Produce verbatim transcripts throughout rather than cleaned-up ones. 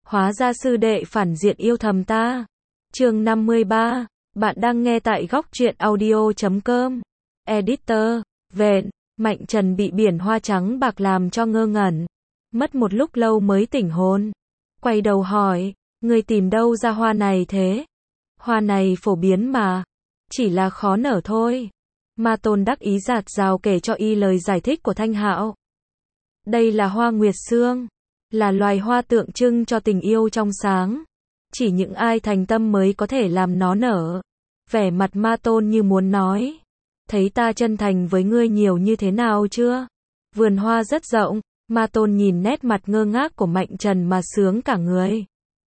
Hóa ra sư đệ phản diện yêu thầm ta. Chương năm mươi ba, bạn đang nghe tại góc truyện audio chấm com. Editor, Vện, Mạnh Trần bị biển hoa trắng bạc làm cho ngơ ngẩn. Mất một lúc lâu mới tỉnh hồn. Quay đầu hỏi, người tìm đâu ra hoa này thế? Hoa này phổ biến mà. Chỉ là khó nở thôi. Ma Tôn đắc ý giạt rào kể cho y lời giải thích của Thanh Hạo. Đây là hoa nguyệt sương. Là loài hoa tượng trưng cho tình yêu trong sáng. Chỉ những ai thành tâm mới có thể làm nó nở. Vẻ mặt Ma Tôn như muốn nói. Thấy ta chân thành với ngươi nhiều như thế nào chưa? Vườn hoa rất rộng. Ma Tôn nhìn nét mặt ngơ ngác của Mạnh Trần mà sướng cả người.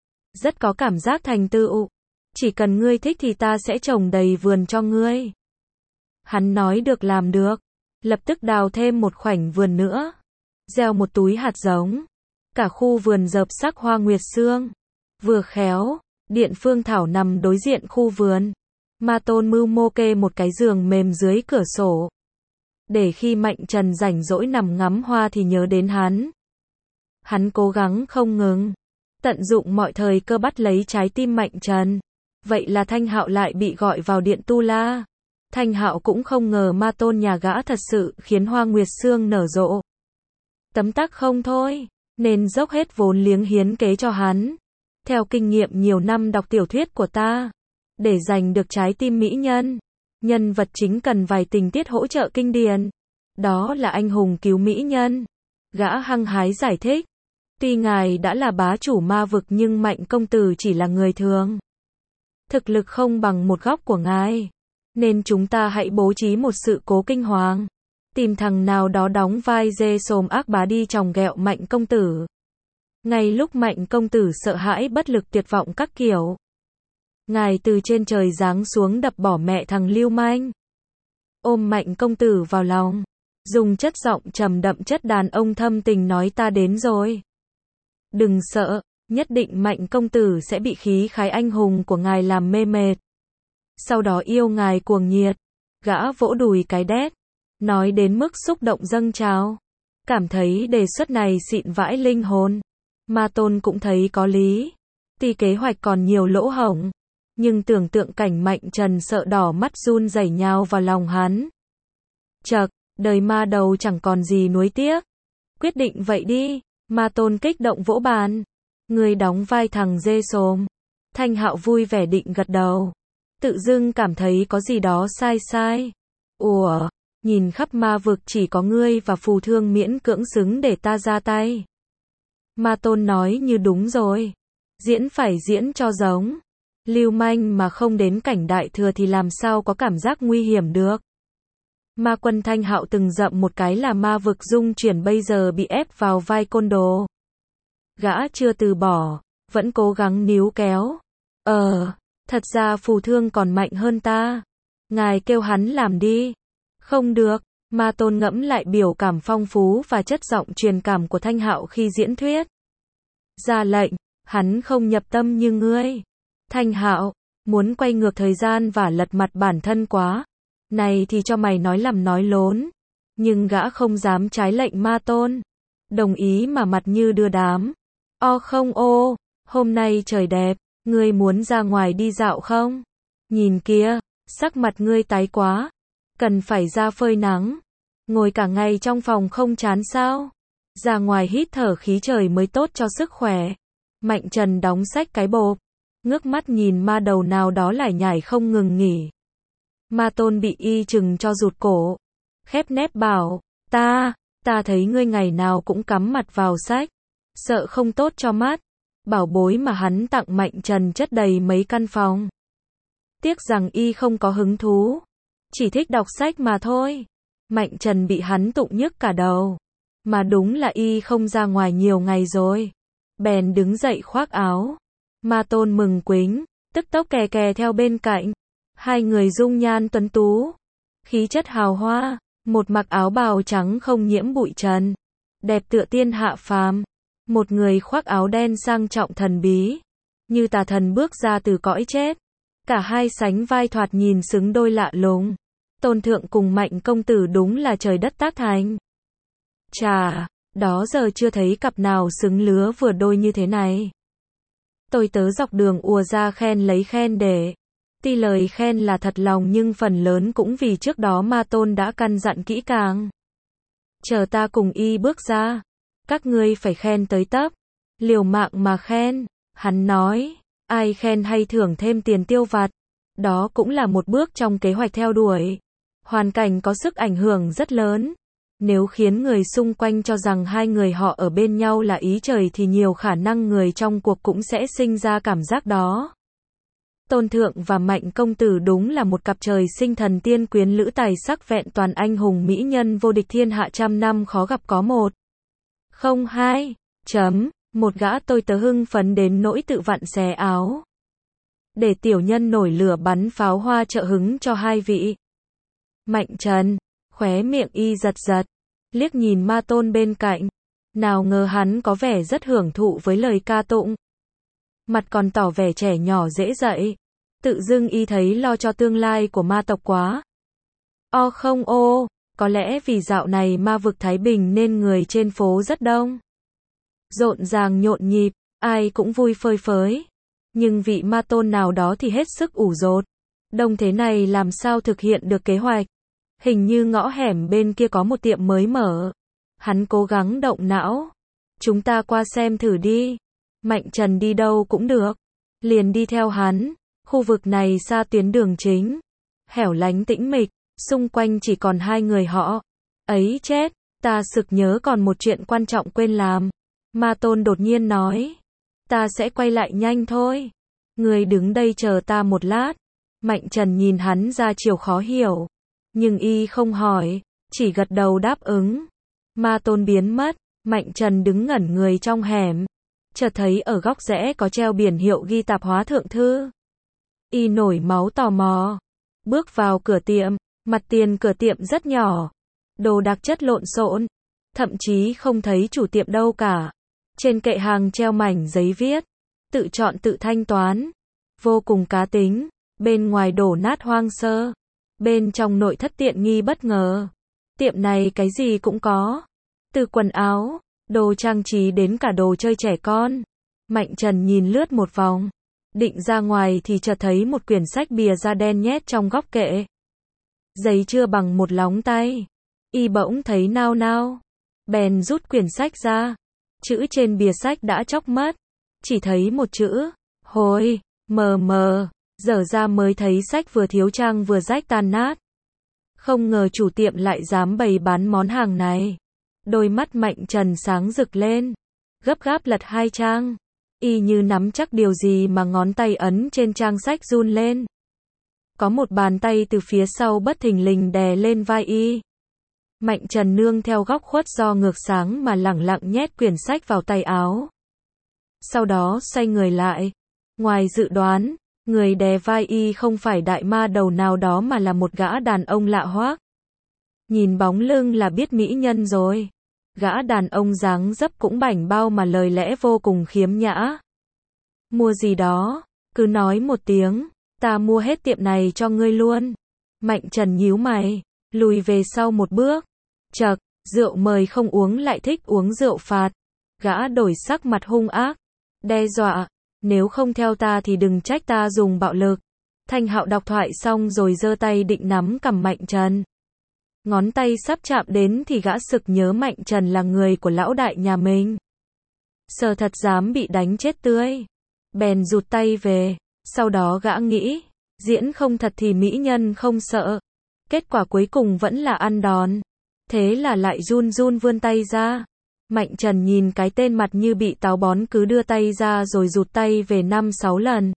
Rất có cảm giác thành tựu. Chỉ cần ngươi thích thì ta sẽ trồng đầy vườn cho ngươi. Hắn nói được làm được. Lập tức đào thêm một khoảnh vườn nữa. Gieo một túi hạt giống. Cả khu vườn rợp sắc hoa nguyệt sương. Vừa khéo, Điện Phương Thảo nằm đối diện khu vườn. Ma Tôn mưu mô kê một cái giường mềm dưới cửa sổ. Để khi Mạnh Trần rảnh rỗi nằm ngắm hoa thì nhớ đến hắn. Hắn cố gắng không ngừng. Tận dụng mọi thời cơ bắt lấy trái tim Mạnh Trần. Vậy là Thanh Hạo lại bị gọi vào điện tu la. Thanh Hạo cũng không ngờ Ma Tôn nhà gã thật sự khiến hoa nguyệt sương nở rộ. Tấm tắc không thôi, nên dốc hết vốn liếng hiến kế cho hắn. Theo kinh nghiệm nhiều năm đọc tiểu thuyết của ta, để giành được trái tim mỹ nhân, nhân vật chính cần vài tình tiết hỗ trợ kinh điển. Đó là anh hùng cứu mỹ nhân. Gã hăng hái giải thích. Tuy ngài đã là bá chủ ma vực nhưng Mạnh công tử chỉ là người thường. Thực lực không bằng một góc của ngài. Nên chúng ta hãy bố trí một sự cố kinh hoàng. Tìm thằng nào đó đóng vai dê xồm ác bá đi chòng ghẹo Mạnh công tử. Ngay lúc Mạnh công tử sợ hãi bất lực tuyệt vọng các kiểu. Ngài từ trên trời giáng xuống đập bỏ mẹ thằng lưu manh. Ôm Mạnh công tử vào lòng. Dùng chất giọng trầm đậm chất đàn ông thâm tình nói ta đến rồi. Đừng sợ, nhất định Mạnh công tử sẽ bị khí khái anh hùng của ngài làm mê mệt. Sau đó yêu ngài cuồng nhiệt. Gã vỗ đùi cái đét. Nói đến mức xúc động dâng trào. Cảm thấy đề xuất này xịn vãi linh hồn. Ma Tôn cũng thấy có lý. Tuy kế hoạch còn nhiều lỗ hổng. Nhưng tưởng tượng cảnh Mạnh Trần sợ đỏ mắt run rẩy nhào vào lòng hắn. Chậc, đời ma đầu chẳng còn gì nuối tiếc. Quyết định vậy đi. Ma Tôn kích động vỗ bàn. Người đóng vai thằng dê xồm. Thanh Hạo vui vẻ định gật đầu. Tự dưng cảm thấy có gì đó sai sai. Ủa, nhìn khắp ma vực chỉ có ngươi và phù thương miễn cưỡng xứng để ta ra tay. Ma Tôn nói như đúng rồi. Diễn phải diễn cho giống. Lưu manh mà không đến cảnh đại thừa thì làm sao có cảm giác nguy hiểm được. Ma Quân Thanh Hạo từng dậm một cái là ma vực dung chuyển bây giờ bị ép vào vai côn đồ. Gã chưa từ bỏ, vẫn cố gắng níu kéo. Ờ, thật ra phù thương còn mạnh hơn ta. Ngài kêu hắn làm đi. Không được, Ma Tôn ngẫm lại biểu cảm phong phú và chất giọng truyền cảm của Thanh Hạo khi diễn thuyết. Ra lệnh, hắn không nhập tâm như ngươi. Thanh Hạo, muốn quay ngược thời gian và lật mặt bản thân quá. Này thì cho mày nói làm nói lốn. Nhưng gã không dám trái lệnh Ma Tôn. Đồng ý mà mặt như đưa đám. O không ô, hôm nay trời đẹp, ngươi muốn ra ngoài đi dạo không? Nhìn kia, sắc mặt ngươi tái quá. Cần phải ra phơi nắng. Ngồi cả ngày trong phòng không chán sao? Ra ngoài hít thở khí trời mới tốt cho sức khỏe. Mạnh Trần đóng sách cái bộp. Ngước mắt nhìn ma đầu nào đó lải nhải không ngừng nghỉ. Ma Tôn bị y chừng cho rụt cổ. Khép nép bảo, ta, ta thấy ngươi ngày nào cũng cắm mặt vào sách. Sợ không tốt cho mắt. Bảo bối mà hắn tặng Mạnh Trần chất đầy mấy căn phòng. Tiếc rằng y không có hứng thú. Chỉ thích đọc sách mà thôi. Mạnh Trần bị hắn tụng nhức cả đầu. Mà đúng là y không ra ngoài nhiều ngày rồi. Bèn đứng dậy khoác áo. Ma Tôn mừng quính, tức tốc kè kè theo bên cạnh. Hai người dung nhan tuấn tú. Khí chất hào hoa. Một mặc áo bào trắng không nhiễm bụi trần. Đẹp tựa tiên hạ phàm. Một người khoác áo đen sang trọng thần bí. Như tà thần bước ra từ cõi chết. Cả hai sánh vai thoạt nhìn xứng đôi lạ lùng. Tôn thượng cùng Mạnh công tử đúng là trời đất tác thành. Chà, đó giờ chưa thấy cặp nào xứng lứa vừa đôi như thế này. Tôi tớ dọc đường ùa ra khen lấy khen để. Tuy lời khen là thật lòng nhưng phần lớn cũng vì trước đó Ma Tôn đã căn dặn kỹ càng. Chờ ta cùng y bước ra. Các ngươi phải khen tới tấp. Liều mạng mà khen. Hắn nói, ai khen hay thưởng thêm tiền tiêu vặt. Đó cũng là một bước trong kế hoạch theo đuổi. Hoàn cảnh có sức ảnh hưởng rất lớn. Nếu khiến người xung quanh cho rằng hai người họ ở bên nhau là ý trời thì nhiều khả năng người trong cuộc cũng sẽ sinh ra cảm giác đó. Tôn Thượng và Mạnh công tử đúng là một cặp trời sinh thần tiên quyến lữ tài sắc vẹn toàn anh hùng mỹ nhân vô địch thiên hạ trăm năm khó gặp có một. Không hai. Chấm. Một gã tôi tớ hưng phấn đến nỗi tự vặn xé áo. Để tiểu nhân nổi lửa bắn pháo hoa trợ hứng cho hai vị. Mạnh Trần, khóe miệng y giật giật, liếc nhìn Ma Tôn bên cạnh. Nào ngờ hắn có vẻ rất hưởng thụ với lời ca tụng. Mặt còn tỏ vẻ trẻ nhỏ dễ dạy. Tự dưng y thấy lo cho tương lai của ma tộc quá. O không ô, có lẽ vì dạo này ma vực Thái Bình nên người trên phố rất đông. Rộn ràng nhộn nhịp, ai cũng vui phơi phới. Nhưng vị Ma Tôn nào đó thì hết sức ủ rột. Đông thế này làm sao thực hiện được kế hoạch. Hình như ngõ hẻm bên kia có một tiệm mới mở. Hắn cố gắng động não. Chúng ta qua xem thử đi. Mạnh Trần đi đâu cũng được. Liền đi theo hắn. Khu vực này xa tuyến đường chính. Hẻo lánh tĩnh mịch. Xung quanh chỉ còn hai người họ. Ấy chết, ta sực nhớ còn một chuyện quan trọng quên làm. Ma Tôn đột nhiên nói. Ta sẽ quay lại nhanh thôi. Người đứng đây chờ ta một lát. Mạnh Trần nhìn hắn ra chiều khó hiểu. Nhưng y không hỏi. Chỉ gật đầu đáp ứng. Ma Tôn biến mất. Mạnh Trần đứng ngẩn người trong hẻm. Chợt thấy ở góc rẽ có treo biển hiệu ghi tạp hóa thượng thư. Y nổi máu tò mò. Bước vào cửa tiệm. Mặt tiền cửa tiệm rất nhỏ. Đồ đạc chất lộn xộn. Thậm chí không thấy chủ tiệm đâu cả. Trên kệ hàng treo mảnh giấy viết. Tự chọn tự thanh toán. Vô cùng cá tính. Bên ngoài đổ nát hoang sơ. Bên trong nội thất tiện nghi bất ngờ. Tiệm này cái gì cũng có. Từ quần áo, đồ trang trí đến cả đồ chơi trẻ con. Mạnh Trần nhìn lướt một vòng. Định ra ngoài thì chợt thấy một quyển sách bìa da đen nhét trong góc kệ. Giấy chưa bằng một lóng tay. Y bỗng thấy nao nao. Bèn rút quyển sách ra. Chữ trên bìa sách đã chóc mất. Chỉ thấy một chữ. Hồi. Mờ mờ. Dở ra mới thấy sách vừa thiếu trang vừa rách tan nát. Không ngờ chủ tiệm lại dám bày bán món hàng này. Đôi mắt Mạnh Trần sáng rực lên. Gấp gáp lật hai trang. Y như nắm chắc điều gì mà ngón tay ấn trên trang sách run lên. Có một bàn tay từ phía sau bất thình lình đè lên vai y. Mạnh Trần nương theo góc khuất do ngược sáng mà lẳng lặng nhét quyển sách vào tay áo. Sau đó xoay người lại. Ngoài dự đoán, người đè vai y không phải đại ma đầu nào đó mà là một gã đàn ông lạ hoắc. Nhìn bóng lưng là biết mỹ nhân rồi. Gã đàn ông dáng dấp cũng bảnh bao mà lời lẽ vô cùng khiếm nhã. Mua gì đó, cứ nói một tiếng, ta mua hết tiệm này cho ngươi luôn. Mạnh Trần nhíu mày, lùi về sau một bước. Chậc, rượu mời không uống lại thích uống rượu phạt. Gã đổi sắc mặt hung ác, đe dọa, nếu không theo ta thì đừng trách ta dùng bạo lực. Thanh Hạo đọc thoại xong rồi giơ tay định nắm cằm Mạnh Trần. Ngón tay sắp chạm đến thì gã sực nhớ Mạnh Trần là người của lão đại nhà mình. Sợ thật dám bị đánh chết tươi. Bèn rụt tay về. Sau đó gã nghĩ, diễn không thật thì mỹ nhân không sợ. Kết quả cuối cùng vẫn là ăn đòn. Thế là lại run run vươn tay ra. Mạnh Trần nhìn cái tên mặt như bị táo bón cứ đưa tay ra rồi rụt tay về năm sáu lần.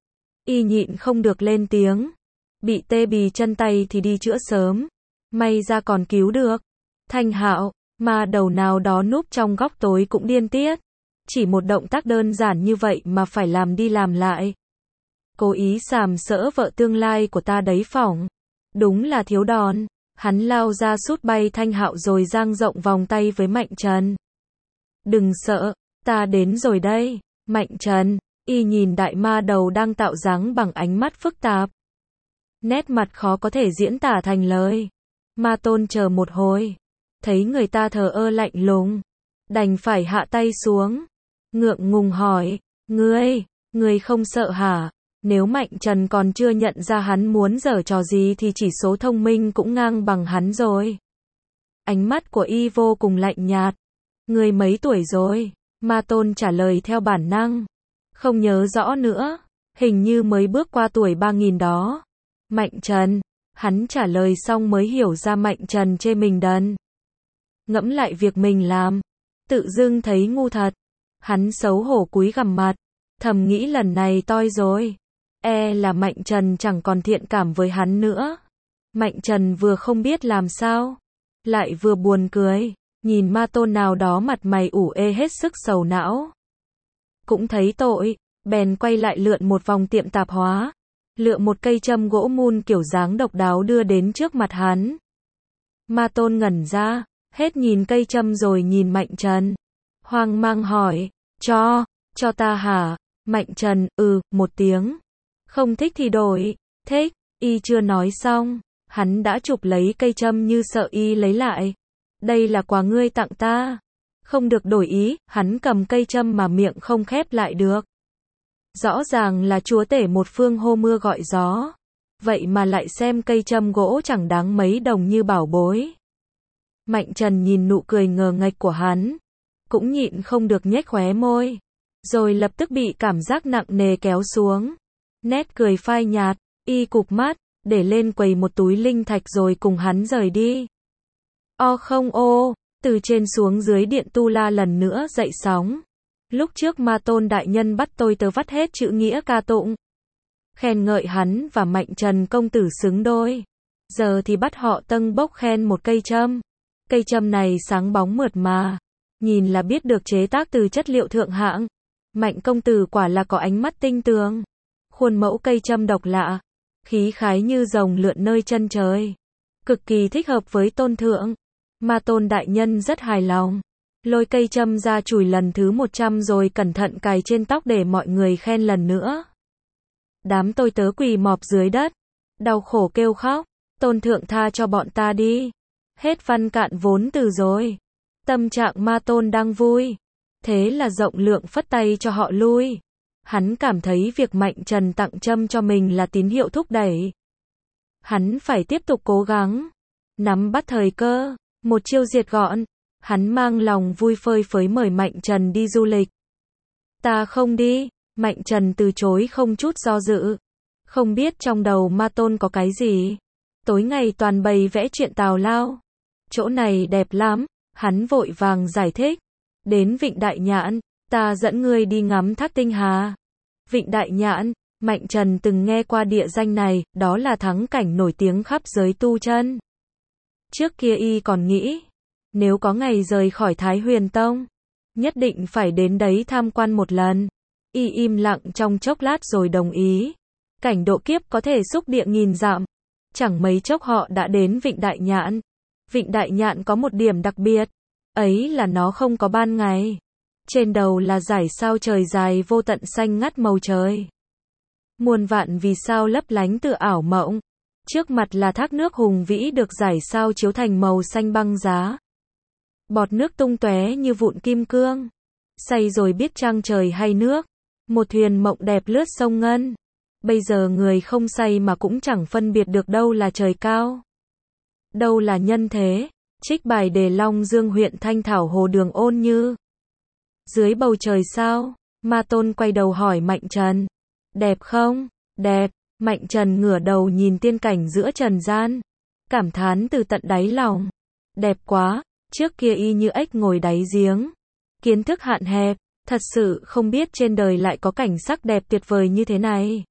Y nhịn không được lên tiếng. Bị tê bì chân tay thì đi chữa sớm. May ra còn cứu được. Thanh Hạo, ma đầu nào đó núp trong góc tối cũng điên tiết. Chỉ một động tác đơn giản như vậy mà phải làm đi làm lại. Cố ý sàm sỡ vợ tương lai của ta đấy phỏng. Đúng là thiếu đòn. Hắn lao ra sút bay Thanh Hạo rồi dang rộng vòng tay với Mạnh Trần. Đừng sợ, ta đến rồi đây. Mạnh Trần, y nhìn đại ma đầu đang tạo dáng bằng ánh mắt phức tạp. Nét mặt khó có thể diễn tả thành lời. Ma Tôn chờ một hồi. Thấy người ta thờ ơ lạnh lùng. Đành phải hạ tay xuống. Ngượng ngùng hỏi, ngươi, Ngươi không sợ hả? Nếu Mạnh Trần còn chưa nhận ra hắn muốn giở trò gì thì chỉ số thông minh cũng ngang bằng hắn rồi. Ánh mắt của y vô cùng lạnh nhạt. Ngươi mấy tuổi rồi? Ma Tôn trả lời theo bản năng. Không nhớ rõ nữa. Hình như mới bước qua tuổi ba nghìn đó. Mạnh Trần. Hắn trả lời xong mới hiểu ra Mạnh Trần chê mình đần. Ngẫm lại việc mình làm. Tự dưng thấy ngu thật. Hắn xấu hổ cúi gằm mặt. Thầm nghĩ lần này toi rồi. E là Mạnh Trần chẳng còn thiện cảm với hắn nữa. Mạnh Trần vừa không biết làm sao. Lại vừa buồn cười. Nhìn Ma Tôn nào đó mặt mày ủ ê hết sức sầu não. Cũng thấy tội. Bèn quay lại lượn một vòng tiệm tạp hóa. Lựa một cây châm gỗ mun kiểu dáng độc đáo đưa đến trước mặt hắn. Ma Tôn ngẩn ra. Hết nhìn cây châm rồi nhìn Mạnh Trần. Hoang mang hỏi. Cho, cho ta hả? Mạnh Trần, ừ, một tiếng. Không thích thì đổi. Thích, y chưa nói xong. Hắn đã chụp lấy cây châm như sợ y lấy lại. Đây là quà ngươi tặng ta. Không được đổi ý, hắn cầm cây châm mà miệng không khép lại được. Rõ ràng là chúa tể một phương hô mưa gọi gió. Vậy mà lại xem cây châm gỗ chẳng đáng mấy đồng như bảo bối. Mạnh Trần nhìn nụ cười ngờ nghệch của hắn. Cũng nhịn không được nhếch khóe môi. Rồi lập tức bị cảm giác nặng nề kéo xuống. Nét cười phai nhạt, y cụp mắt, để lên quầy một túi linh thạch rồi cùng hắn rời đi. O không ô, từ trên xuống dưới điện tu la lần nữa dậy sóng. Lúc trước Ma Tôn đại nhân bắt tôi tớ vắt hết chữ nghĩa ca tụng. Khen ngợi hắn và Mạnh Trần công tử xứng đôi. Giờ thì bắt họ tâng bốc khen một cây châm. Cây châm này sáng bóng mượt mà. Nhìn là biết được chế tác từ chất liệu thượng hạng. Mạnh công tử quả là có ánh mắt tinh tường. Khuôn mẫu cây châm độc lạ. Khí khái như rồng lượn nơi chân trời. Cực kỳ thích hợp với Tôn thượng. Ma Tôn đại nhân rất hài lòng. Lôi cây châm ra chùi lần thứ một trăm rồi cẩn thận cài trên tóc để mọi người khen lần nữa. Đám tôi tớ quỳ mọp dưới đất. Đau khổ kêu khóc. Tôn thượng tha cho bọn ta đi. Hết văn cạn vốn từ rồi. Tâm trạng Ma Tôn đang vui. Thế là rộng lượng phất tay cho họ lui. Hắn cảm thấy việc Mạnh Trần tặng châm cho mình là tín hiệu thúc đẩy. Hắn phải tiếp tục cố gắng. Nắm bắt thời cơ. Một chiêu diệt gọn. Hắn mang lòng vui phơi phới mời Mạnh Trần đi du lịch. Ta không đi. Mạnh Trần từ chối không chút do dự. Không biết trong đầu Ma Tôn có cái gì. Tối ngày toàn bày vẽ chuyện tào lao. Chỗ này đẹp lắm. Hắn vội vàng giải thích. Đến Vịnh Đại Nhãn, ta dẫn ngươi đi ngắm thác tinh hà. Vịnh Đại Nhãn, Mạnh Trần từng nghe qua địa danh này, đó là thắng cảnh nổi tiếng khắp giới tu chân. Trước kia y còn nghĩ, nếu có ngày rời khỏi Thái Huyền Tông, nhất định phải đến đấy tham quan một lần. Y im lặng trong chốc lát rồi đồng ý. Cảnh độ kiếp có thể xúc địa nghìn dặm. Chẳng mấy chốc họ đã đến Vịnh Đại Nhãn. Vịnh Đại Nhãn có một điểm đặc biệt. Ấy là nó không có ban ngày. Trên đầu là dải sao trời dài vô tận xanh ngắt màu trời. Muôn vạn vì sao lấp lánh tự ảo mộng. Trước mặt là thác nước hùng vĩ được dải sao chiếu thành màu xanh băng giá. Bọt nước tung tóe như vụn kim cương. Say rồi biết trăng trời hay nước. Một thuyền mộng đẹp lướt sông ngân. Bây giờ người không say mà cũng chẳng phân biệt được đâu là trời cao. Đâu là nhân thế. Trích bài đề Long Dương huyện Thanh Thảo Hồ Đường Ôn Như. Dưới bầu trời sao? Ma Tôn quay đầu hỏi Mạnh Trần. Đẹp không? Đẹp. Mạnh Trần ngửa đầu nhìn tiên cảnh giữa trần gian. Cảm thán từ tận đáy lòng. Đẹp quá. Trước kia y như ếch ngồi đáy giếng. Kiến thức hạn hẹp. Thật sự không biết trên đời lại có cảnh sắc đẹp tuyệt vời như thế này.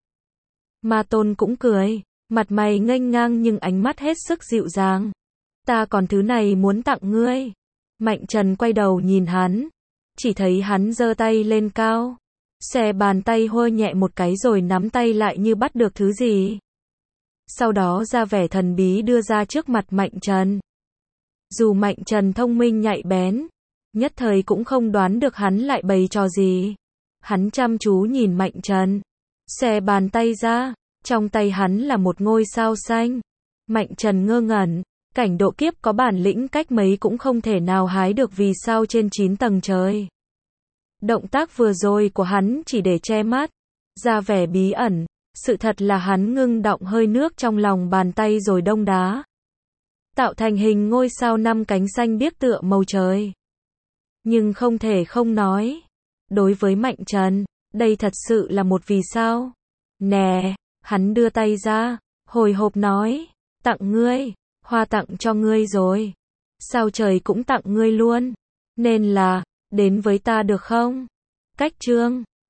Ma Tôn cũng cười. Mặt mày nghênh ngang nhưng ánh mắt hết sức dịu dàng. Ta còn thứ này muốn tặng ngươi. Mạnh Trần quay đầu nhìn hắn. Chỉ thấy hắn giơ tay lên cao. Xòe bàn tay hôi nhẹ một cái rồi nắm tay lại như bắt được thứ gì. Sau đó ra vẻ thần bí đưa ra trước mặt Mạnh Trần. Dù Mạnh Trần thông minh nhạy bén, nhất thời cũng không đoán được hắn lại bày trò gì. Hắn chăm chú nhìn Mạnh Trần. Xòe bàn tay ra. Trong tay hắn là một ngôi sao xanh. Mạnh Trần ngơ ngẩn. Cảnh độ kiếp có bản lĩnh cách mấy cũng không thể nào hái được vì sao trên chín tầng trời. Động tác vừa rồi của hắn chỉ để che mắt. ra vẻ bí ẩn. Sự thật là hắn ngưng đọng hơi nước trong lòng bàn tay rồi đông đá, tạo thành hình ngôi sao năm cánh xanh biếc tựa màu trời. Nhưng không thể không nói, đối với Mạnh Trần, đây thật sự là một vì sao. Nè, hắn đưa tay ra, hồi hộp nói, tặng ngươi, hoa tặng cho ngươi rồi. Sao trời cũng tặng ngươi luôn. Nên là, đến với ta được không? Cách chương